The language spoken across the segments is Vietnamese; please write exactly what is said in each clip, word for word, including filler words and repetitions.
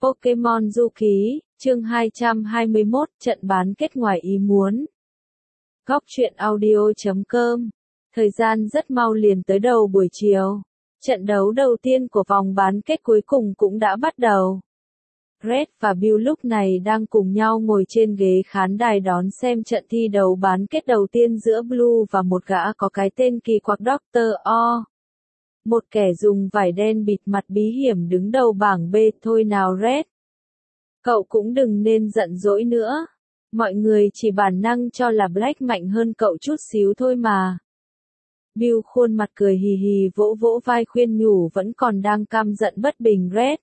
Pokemon Du Ký, chương hai trăm hai mươi mốt, trận bán kết ngoài ý muốn. Góc truyện audio chấm com. Thời gian rất mau liền tới đầu buổi chiều. Trận đấu đầu tiên của vòng bán kết cuối cùng cũng đã bắt đầu. Red và Bill lúc này đang cùng nhau ngồi trên ghế khán đài đón xem trận thi đấu bán kết đầu tiên giữa Blue và một gã có cái tên kỳ quặc doctor O. Một kẻ dùng vải đen bịt mặt bí hiểm đứng đầu bảng B. Thôi nào Red. Cậu cũng đừng nên giận dỗi nữa. Mọi người chỉ bản năng cho là Black mạnh hơn cậu chút xíu thôi mà. Bill khuôn mặt cười hì hì vỗ vỗ vai khuyên nhủ vẫn còn đang căm giận bất bình Red.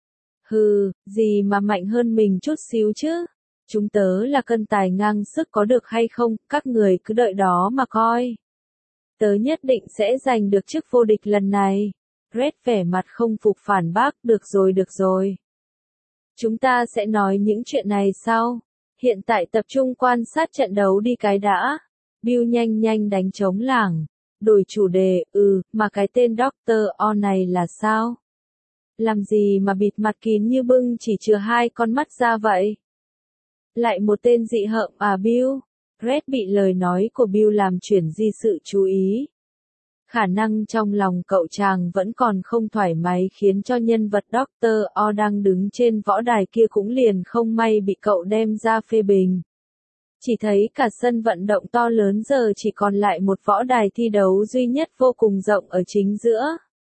Hừ, gì mà mạnh hơn mình chút xíu chứ. Chúng tớ là cân tài ngang sức có được hay không, các người cứ đợi đó mà coi. Tớ nhất định sẽ giành được chức vô địch lần này. Red vẻ mặt không phục phản bác, được rồi được rồi. Chúng ta sẽ nói những chuyện này sau. Hiện tại tập trung quan sát trận đấu đi cái đã. Bill nhanh nhanh đánh trống lảng. Đổi chủ đề, ừ, mà cái tên doctor O này là sao? Làm gì mà bịt mặt kín như bưng chỉ chừa hai con mắt ra vậy? Lại một tên dị hợm à Bill? Red bị lời nói của Bill làm chuyển di sự chú ý. Khả năng trong lòng cậu chàng vẫn còn không thoải mái khiến cho nhân vật doctor O đang đứng trên võ đài kia cũng liền không may bị cậu đem ra phê bình. Chỉ thấy cả sân vận động to lớn giờ chỉ còn lại một võ đài thi đấu duy nhất vô cùng rộng ở chính giữa.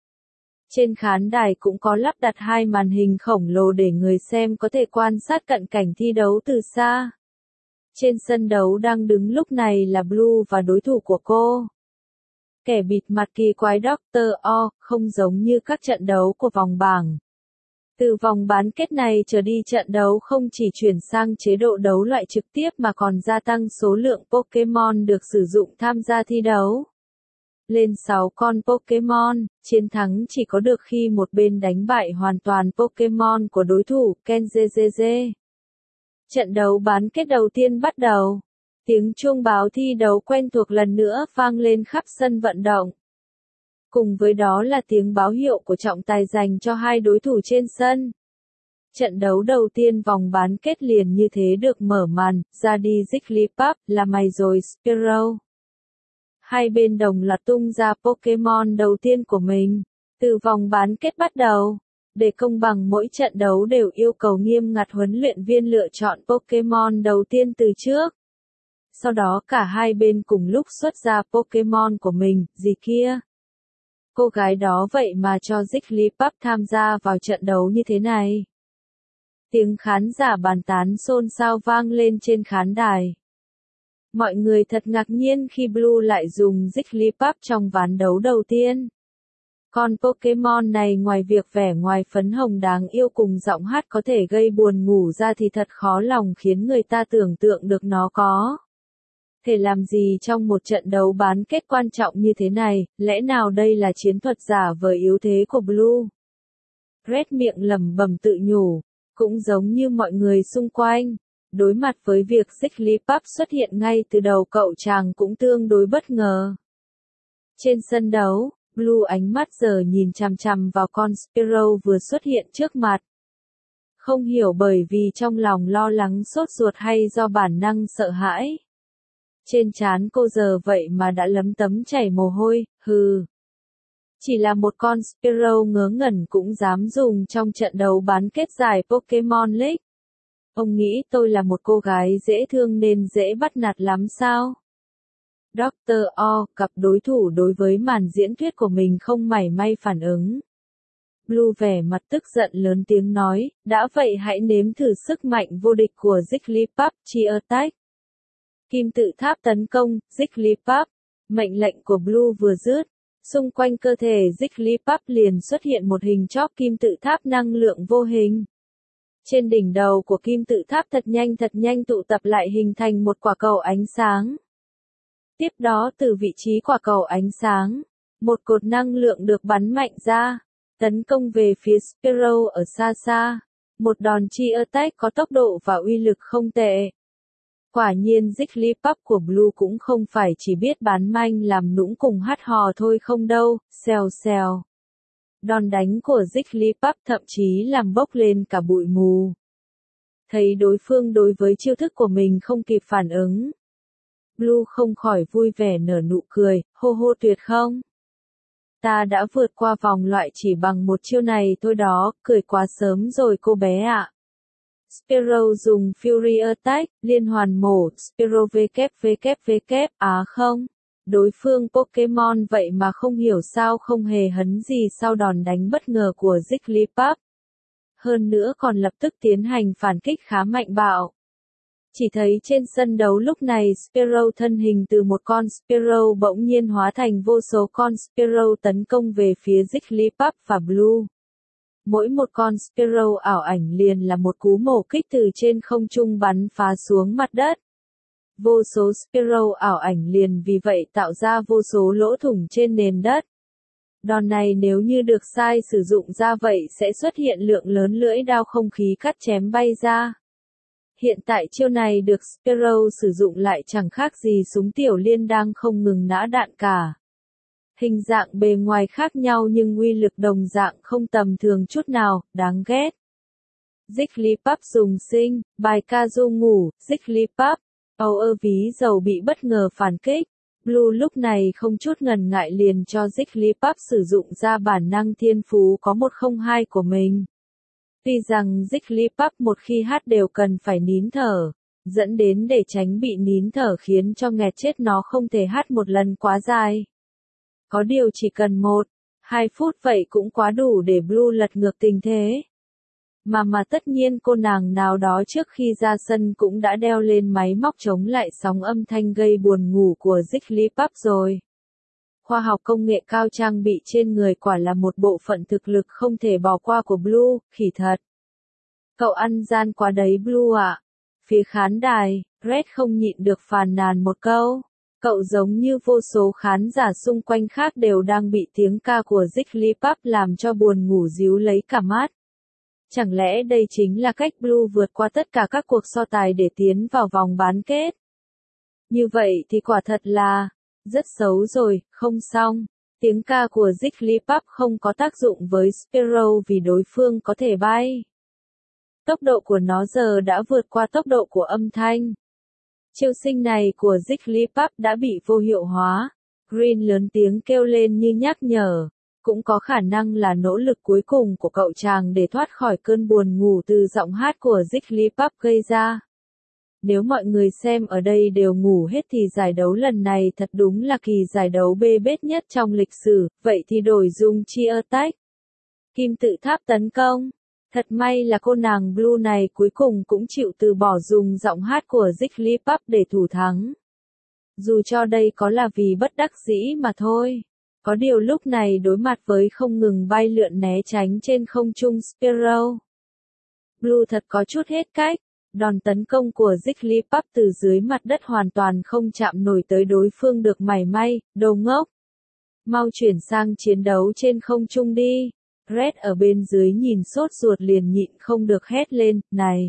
Trên khán đài cũng có lắp đặt hai màn hình khổng lồ để người xem có thể quan sát cận cảnh thi đấu từ xa. Trên sân đấu đang đứng lúc này là Blue và đối thủ của cô. Kẻ bịt mặt kỳ quái doctor O, không giống như các trận đấu của vòng bảng. Từ vòng bán kết này trở đi trận đấu không chỉ chuyển sang chế độ đấu loại trực tiếp mà còn gia tăng số lượng Pokemon được sử dụng tham gia thi đấu. Lên sáu con Pokemon, chiến thắng chỉ có được khi một bên đánh bại hoàn toàn Pokemon của đối thủ, Kenzezeze. Trận đấu bán kết đầu tiên bắt đầu. Tiếng chuông báo thi đấu quen thuộc lần nữa vang lên khắp sân vận động. Cùng với đó là tiếng báo hiệu của trọng tài dành cho hai đối thủ trên sân. Trận đấu đầu tiên vòng bán kết liền như thế được mở màn, ra đi Jigglypuff, là mày rồi Spearow. Hai bên đồng loạt tung ra Pokemon đầu tiên của mình. Từ vòng bán kết bắt đầu, để công bằng mỗi trận đấu đều yêu cầu nghiêm ngặt huấn luyện viên lựa chọn Pokemon đầu tiên từ trước. Sau đó cả hai bên cùng lúc xuất ra Pokemon của mình, gì kia. Cô gái đó vậy mà cho Jigglypuff tham gia vào trận đấu như thế này. Tiếng khán giả bàn tán xôn xao vang lên trên khán đài. Mọi người thật ngạc nhiên khi Blue lại dùng Jigglypuff trong ván đấu đầu tiên. Con Pokemon này ngoài việc vẻ ngoài phấn hồng đáng yêu cùng giọng hát có thể gây buồn ngủ ra thì thật khó lòng khiến người ta tưởng tượng được nó có thể làm gì trong một trận đấu bán kết quan trọng như thế này, lẽ nào đây là chiến thuật giả vờ yếu thế của Blue? Red miệng lẩm bẩm tự nhủ, cũng giống như mọi người xung quanh. Đối mặt với việc Jigglypuff xuất hiện ngay từ đầu cậu chàng cũng tương đối bất ngờ. Trên sân đấu, Blue ánh mắt giờ nhìn chằm chằm vào con Spearow vừa xuất hiện trước mặt. Không hiểu bởi vì trong lòng lo lắng sốt ruột hay do bản năng sợ hãi. Trên trán cô giờ vậy mà đã lấm tấm chảy mồ hôi, hừ. Chỉ là một con Spearow ngớ ngẩn cũng dám dùng trong trận đấu bán kết giải Pokemon League. Ông nghĩ tôi là một cô gái dễ thương nên dễ bắt nạt lắm sao? doctor O, cặp đối thủ đối với màn diễn thuyết của mình không mảy may phản ứng. Blue vẻ mặt tức giận lớn tiếng nói, đã vậy hãy nếm thử sức mạnh vô địch của Jigglypuff, Chi Attack. Kim tự tháp tấn công, Jigglypuff. Mệnh lệnh của Blue vừa dứt, xung quanh cơ thể Jigglypuff liền xuất hiện một hình chóp kim tự tháp năng lượng vô hình. Trên đỉnh đầu của kim tự tháp thật nhanh thật nhanh tụ tập lại hình thành một quả cầu ánh sáng. Tiếp đó từ vị trí quả cầu ánh sáng, một cột năng lượng được bắn mạnh ra, tấn công về phía Spearow ở xa xa. Một đòn Chi Attack có tốc độ và uy lực không tệ. Quả nhiên Jigglypuff của Blue cũng không phải chỉ biết bán manh làm nũng cùng hát hò thôi không đâu, xèo xèo. Đòn đánh của Jigglypuff thậm chí làm bốc lên cả bụi mù. Thấy đối phương đối với chiêu thức của mình không kịp phản ứng, Blue không khỏi vui vẻ nở nụ cười, hô hô tuyệt không? Ta đã vượt qua vòng loại chỉ bằng một chiêu này thôi đó, cười quá sớm rồi cô bé ạ. Spearow dùng Fury Attack, liên hoàn mổ, Spearow vkvkvk, à không? Đối phương Pokemon vậy mà không hiểu sao không hề hấn gì sau đòn đánh bất ngờ của Jigglypuff. Hơn nữa còn lập tức tiến hành phản kích khá mạnh bạo. Chỉ thấy trên sân đấu lúc này Spearow thân hình từ một con Spearow bỗng nhiên hóa thành vô số con Spearow tấn công về phía Jigglypuff và Blue. Mỗi một con Spearow ảo ảnh liền là một cú mổ kích từ trên không trung bắn phá xuống mặt đất. Vô số Spearow ảo ảnh liền vì vậy tạo ra vô số lỗ thủng trên nền đất. Đòn này nếu như được sai sử dụng ra vậy sẽ xuất hiện lượng lớn lưỡi đao không khí cắt chém bay ra. Hiện tại chiêu này được Spearow sử dụng lại chẳng khác gì súng tiểu liên đang không ngừng nã đạn cả. Hình dạng bề ngoài khác nhau nhưng uy lực đồng dạng không tầm thường chút nào, đáng ghét. Jigglypuff dùng sinh, bài ca du ngủ, Jigglypuff, âu ơ ví dầu bị bất ngờ phản kích. Blue lúc này không chút ngần ngại liền cho Jigglypuff sử dụng ra bản năng thiên phú có một không hai của mình. Tuy rằng Jigglypuff một khi hát đều cần phải nín thở, dẫn đến để tránh bị nín thở khiến cho nghẹt chết nó không thể hát một lần quá dài. Có điều chỉ cần một, hai phút vậy cũng quá đủ để Blue lật ngược tình thế. Mà mà tất nhiên cô nàng nào đó trước khi ra sân cũng đã đeo lên máy móc chống lại sóng âm thanh gây buồn ngủ của Jigglypuff rồi. Khoa học công nghệ cao trang bị trên người quả là một bộ phận thực lực không thể bỏ qua của Blue, khỉ thật. Cậu ăn gian quá đấy Blue ạ. Phía khán đài, Red không nhịn được phàn nàn một câu. Cậu giống như vô số khán giả xung quanh khác đều đang bị tiếng ca của Jigglypuff làm cho buồn ngủ díu lấy cả mắt. Chẳng lẽ đây chính là cách Blue vượt qua tất cả các cuộc so tài để tiến vào vòng bán kết? Như vậy thì quả thật là rất xấu rồi, không xong. Tiếng ca của Jigglypuff không có tác dụng với Spearow vì đối phương có thể bay. Tốc độ của nó giờ đã vượt qua tốc độ của âm thanh. Chiêu sinh này của Jigglypuff đã bị vô hiệu hóa. Green lớn tiếng kêu lên như nhắc nhở. Cũng có khả năng là nỗ lực cuối cùng của cậu chàng để thoát khỏi cơn buồn ngủ từ giọng hát của Jigglypuff gây ra. Nếu mọi người xem ở đây đều ngủ hết thì giải đấu lần này thật đúng là kỳ giải đấu bê bết nhất trong lịch sử, vậy thì đổi dùng chi attack. Kim tự tháp tấn công. Thật may là cô nàng Blue này cuối cùng cũng chịu từ bỏ dùng giọng hát của Jigglypuff để thủ thắng. Dù cho đây có là vì bất đắc dĩ mà thôi. Có điều lúc này đối mặt với không ngừng bay lượn né tránh trên không trung Spearow. Blue thật có chút hết cách. Đòn tấn công của Jigglypuff từ dưới mặt đất hoàn toàn không chạm nổi tới đối phương được mảy may, đồ ngốc. Mau chuyển sang chiến đấu trên không trung đi. Red ở bên dưới nhìn sốt ruột liền nhịn không được hét lên, này.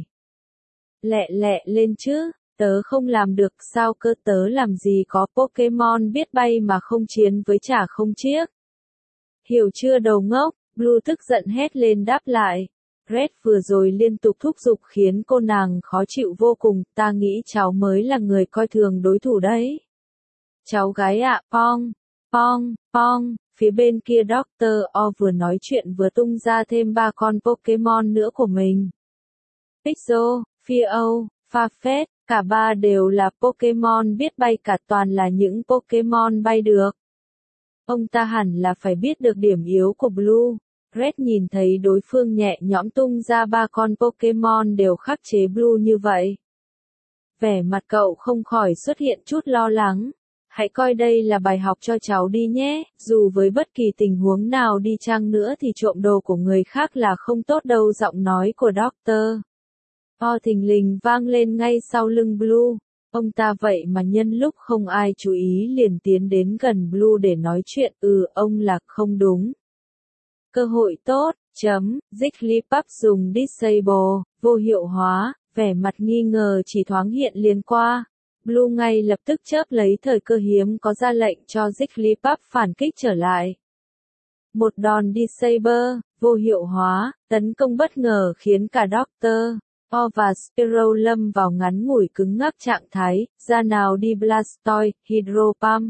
Lẹ lẹ lên chứ, tớ không làm được sao cơ tớ làm gì có Pokemon biết bay mà không chiến với chả không chiếc. Hiểu chưa đầu ngốc, Blue tức giận hét lên đáp lại. Red vừa rồi liên tục thúc giục khiến cô nàng khó chịu vô cùng, ta nghĩ cháu mới là người coi thường đối thủ đấy. Cháu gái ạ, à, Pong, Pong, Pong, phía bên kia doctor O vừa nói chuyện vừa tung ra thêm ba con Pokemon nữa của mình. Pixel, Fio, Farfetch, cả ba đều là Pokemon biết bay cả toàn là những Pokemon bay được. Ông ta hẳn là phải biết được điểm yếu của Blue. Red nhìn thấy đối phương nhẹ nhõm tung ra ba con Pokemon đều khắc chế Blue như vậy. Vẻ mặt cậu không khỏi xuất hiện chút lo lắng. Hãy coi đây là bài học cho cháu đi nhé, dù với bất kỳ tình huống nào đi chăng nữa thì trộm đồ của người khác là không tốt đâu. Giọng nói của doctor O thình lình vang lên ngay sau lưng Blue. Ông ta vậy mà nhân lúc không ai chú ý liền tiến đến gần Blue để nói chuyện. Ừ, ông là không đúng. Cơ hội tốt, chấm, Jigglypuff dùng Disable, vô hiệu hóa, vẻ mặt nghi ngờ chỉ thoáng hiện liền qua. Blue ngay lập tức chớp lấy thời cơ hiếm có ra lệnh cho Jigglypuff phản kích trở lại. Một đòn Dissaber, vô hiệu hóa, tấn công bất ngờ khiến cả Doctor O và Sparrow lâm vào ngắn ngủi cứng ngắc trạng thái, ra nào đi Blastoise, Hydro Pump.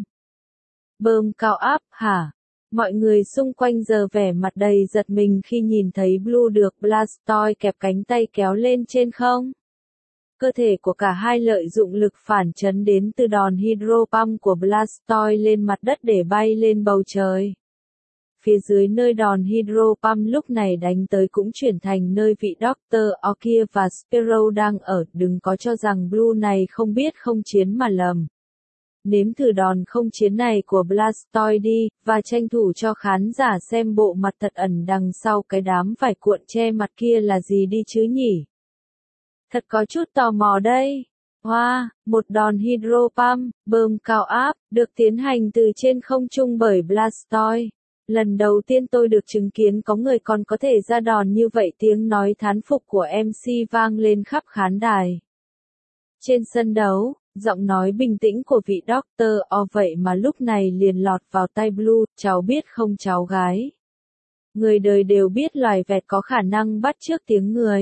Bơm cao áp, hả? Mọi người xung quanh giờ vẻ mặt đầy giật mình khi nhìn thấy Blue được Blastoise kẹp cánh tay kéo lên trên không. Cơ thể của cả hai lợi dụng lực phản chấn đến từ đòn Hydro Pump của Blastoise lên mặt đất để bay lên bầu trời. Phía dưới nơi đòn Hydro Pump lúc này đánh tới cũng chuyển thành nơi vị Doctor O kia và Sparrow đang ở, đừng có cho rằng Blue này không biết không chiến mà lầm. Nếm thử đòn không chiến này của Blastoise đi, và tranh thủ cho khán giả xem bộ mặt thật ẩn đằng sau cái đám vải cuộn che mặt kia là gì đi chứ nhỉ. Thật có chút tò mò đây. Wow, một đòn Hydro Pump, bơm cao áp, được tiến hành từ trên không trung bởi Blastoise. Lần đầu tiên tôi được chứng kiến có người còn có thể ra đòn như vậy, tiếng nói thán phục của em xê vang lên khắp khán đài. Trên sân đấu, giọng nói bình tĩnh của vị Doctor O vậy mà lúc này liền lọt vào tai Blue, cháu biết không cháu gái. Người đời đều biết loài vẹt có khả năng bắt chước tiếng người.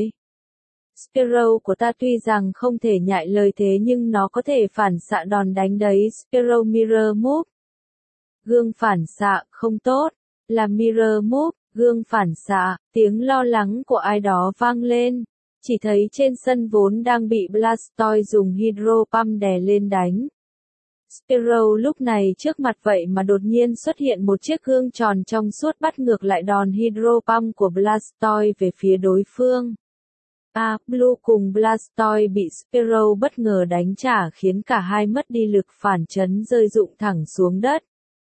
Sparrow của ta tuy rằng không thể nhại lời thế nhưng nó có thể phản xạ đòn đánh đấy. Sparrow Mirror Move. Gương phản xạ, không tốt. Là Mirror Move, gương phản xạ, tiếng lo lắng của ai đó vang lên. Chỉ thấy trên sân vốn đang bị Blastoise dùng Hydro Pump đè lên đánh. Sparrow lúc này trước mặt vậy mà đột nhiên xuất hiện một chiếc gương tròn trong suốt bắt ngược lại đòn Hydro Pump của Blastoise về phía đối phương. A, Blue cùng Blastoise bị Sparrow bất ngờ đánh trả khiến cả hai mất đi lực phản chấn rơi rụng thẳng xuống đất.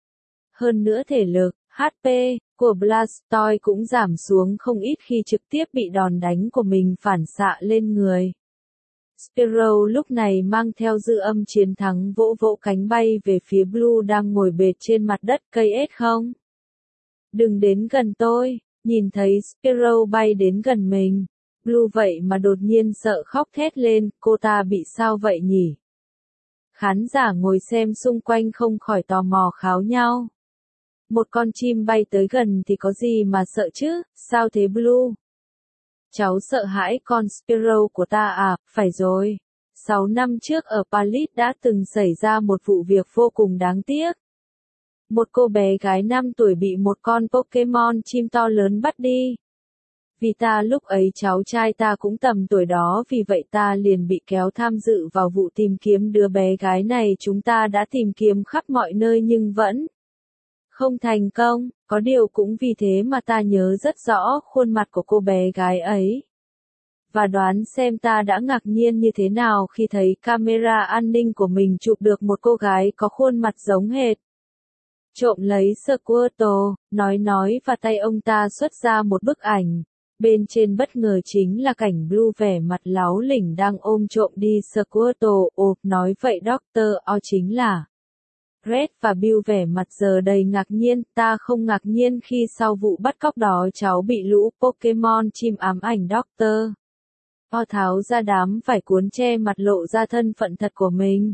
Hơn nữa thể lực, hát pê, của Blastoise cũng giảm xuống không ít khi trực tiếp bị đòn đánh của mình phản xạ lên người. Sparrow lúc này mang theo dư âm chiến thắng vỗ vỗ cánh bay về phía Blue đang ngồi bệt trên mặt đất. Cây ếch không? Đừng đến gần tôi, nhìn thấy Sparrow bay đến gần mình. Blue vậy mà đột nhiên sợ khóc thét lên, cô ta bị sao vậy nhỉ? Khán giả ngồi xem xung quanh không khỏi tò mò kháo nhau. Một con chim bay tới gần thì có gì mà sợ chứ, sao thế Blue? Cháu sợ hãi con Sparrow của ta à, phải rồi. Sáu năm trước ở Paris đã từng xảy ra một vụ việc vô cùng đáng tiếc. Một cô bé gái năm tuổi bị một con Pokemon chim to lớn bắt đi. Vì ta lúc ấy cháu trai ta cũng tầm tuổi đó, vì vậy ta liền bị kéo tham dự vào vụ tìm kiếm đứa bé gái này. Chúng ta đã tìm kiếm khắp mọi nơi nhưng vẫn không thành công, có điều cũng vì thế mà ta nhớ rất rõ khuôn mặt của cô bé gái ấy. Và đoán xem ta đã ngạc nhiên như thế nào khi thấy camera an ninh của mình chụp được một cô gái có khuôn mặt giống hệt. Trộm lấy Squirtle, nói nói và tay ông ta xuất ra một bức ảnh. Bên trên bất ngờ chính là cảnh Blue vẻ mặt láu lỉnh đang ôm trộm đi Squirtle. Ồ, nói vậy Doctor O chính là Red và Bill vẻ mặt giờ đầy ngạc nhiên. Ta không ngạc nhiên khi sau vụ bắt cóc đó cháu bị lũ Pokemon chim ám ảnh Doctor O tháo ra đám vải cuốn che mặt lộ ra thân phận thật của mình.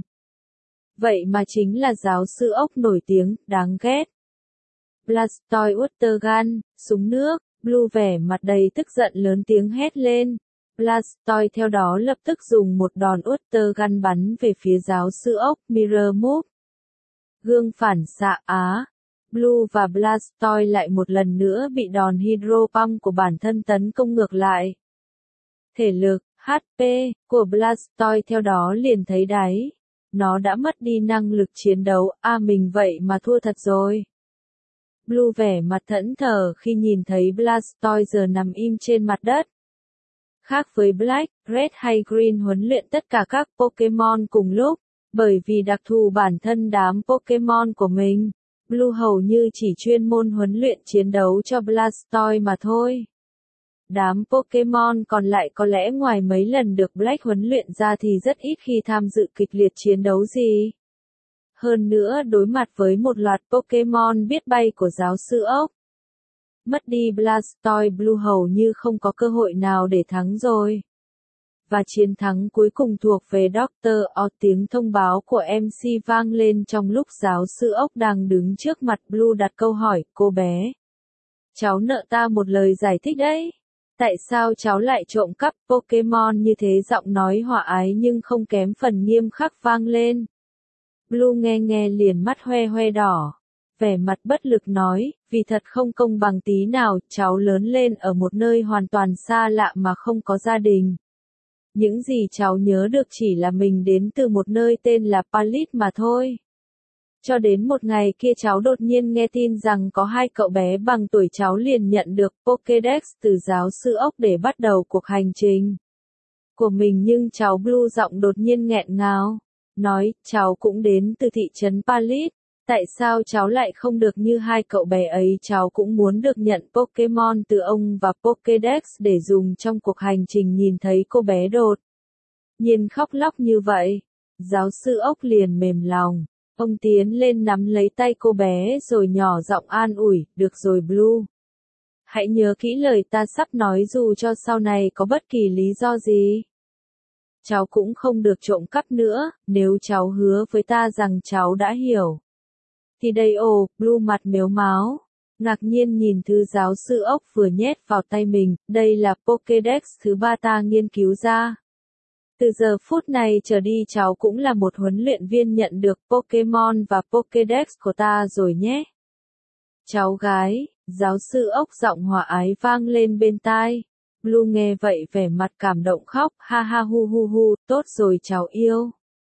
Vậy mà chính là giáo sư ốc nổi tiếng, đáng ghét. Blastoise Water Gun, súng nước. Blue vẻ mặt đầy tức giận lớn tiếng hét lên. Blastoise theo đó lập tức dùng một đòn Water Gun bắn về phía giáo sư ốc. Mirror Move. Gương phản xạ á. Blue và Blastoise lại một lần nữa bị đòn Hydro Pump của bản thân tấn công ngược lại. Thể lực, hát pê, của Blastoise theo đó liền thấy đáy. Nó đã mất đi năng lực chiến đấu, à mình vậy mà thua thật rồi. Blue vẻ mặt thẫn thờ khi nhìn thấy Blastoise giờ nằm im trên mặt đất. Khác với Black, Red hay Green huấn luyện tất cả các Pokemon cùng lúc, bởi vì đặc thù bản thân đám Pokemon của mình, Blue hầu như chỉ chuyên môn huấn luyện chiến đấu cho Blastoise mà thôi. Đám Pokemon còn lại có lẽ ngoài mấy lần được Black huấn luyện ra thì rất ít khi tham dự kịch liệt chiến đấu gì. Hơn nữa đối mặt với một loạt Pokemon biết bay của giáo sư ốc. Mất đi Blastoise, Blue hầu như không có cơ hội nào để thắng rồi. Và chiến thắng cuối cùng thuộc về Doctor O. Tiếng thông báo của em xê vang lên trong lúc giáo sư ốc đang đứng trước mặt Blue đặt câu hỏi, cô bé. Cháu nợ ta một lời giải thích đấy. Tại sao cháu lại trộm cắp Pokemon như thế? Giọng nói hòa ái nhưng không kém phần nghiêm khắc vang lên. Blue nghe nghe liền mắt hoe hoe đỏ. Vẻ mặt bất lực nói, vì thật không công bằng tí nào, cháu lớn lên ở một nơi hoàn toàn xa lạ mà không có gia đình. Những gì cháu nhớ được chỉ là mình đến từ một nơi tên là Pallet mà thôi. Cho đến một ngày kia cháu đột nhiên nghe tin rằng có hai cậu bé bằng tuổi cháu liền nhận được Pokédex từ giáo sư ốc để bắt đầu cuộc hành trình của mình, nhưng cháu Blue giọng đột nhiên nghẹn ngào, nói, cháu cũng đến từ thị trấn Pallet, tại sao cháu lại không được như hai cậu bé ấy? Cháu cũng muốn được nhận Pokemon từ ông và Pokédex để dùng trong cuộc hành trình. Nhìn thấy cô bé đột nhiên khóc lóc như vậy, giáo sư ốc liền mềm lòng. Ông tiến lên nắm lấy tay cô bé rồi nhỏ giọng an ủi, được rồi Blue. Hãy nhớ kỹ lời ta sắp nói, dù cho sau này có bất kỳ lý do gì. Cháu cũng không được trộm cắp nữa, nếu cháu hứa với ta rằng cháu đã hiểu. Thì đây ồ, Blue mặt mếu máo, ngạc nhiên nhìn thứ giáo sư ốc vừa nhét vào tay mình, đây là Pokédex thứ ba ta nghiên cứu ra. Từ giờ phút này trở đi cháu cũng là một huấn luyện viên nhận được Pokemon và Pokédex của ta rồi nhé. Cháu gái, giáo sư ốc giọng hòa ái vang lên bên tai. Blue nghe vậy vẻ mặt cảm động khóc, ha ha hu hu hu, tốt rồi cháu yêu.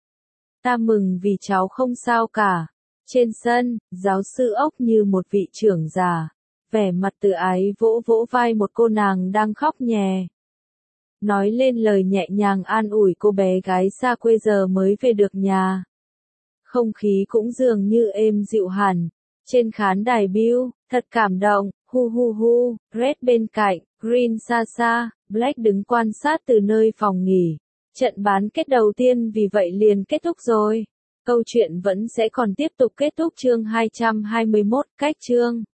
Ta mừng vì cháu không sao cả. Trên sân, giáo sư ốc như một vị trưởng già, vẻ mặt từ ái vỗ vỗ vai một cô nàng đang khóc nhè. Nói lên lời nhẹ nhàng an ủi cô bé gái xa quê giờ mới về được nhà. Không khí cũng dường như êm dịu hẳn. Trên khán đài Bill, thật cảm động, hu hu hu, Red bên cạnh, Green xa xa, Black đứng quan sát từ nơi phòng nghỉ. Trận bán kết đầu tiên vì vậy liền kết thúc rồi. Câu chuyện vẫn sẽ còn tiếp tục. Kết thúc chương hai trăm hai mươi mốt, cách chương.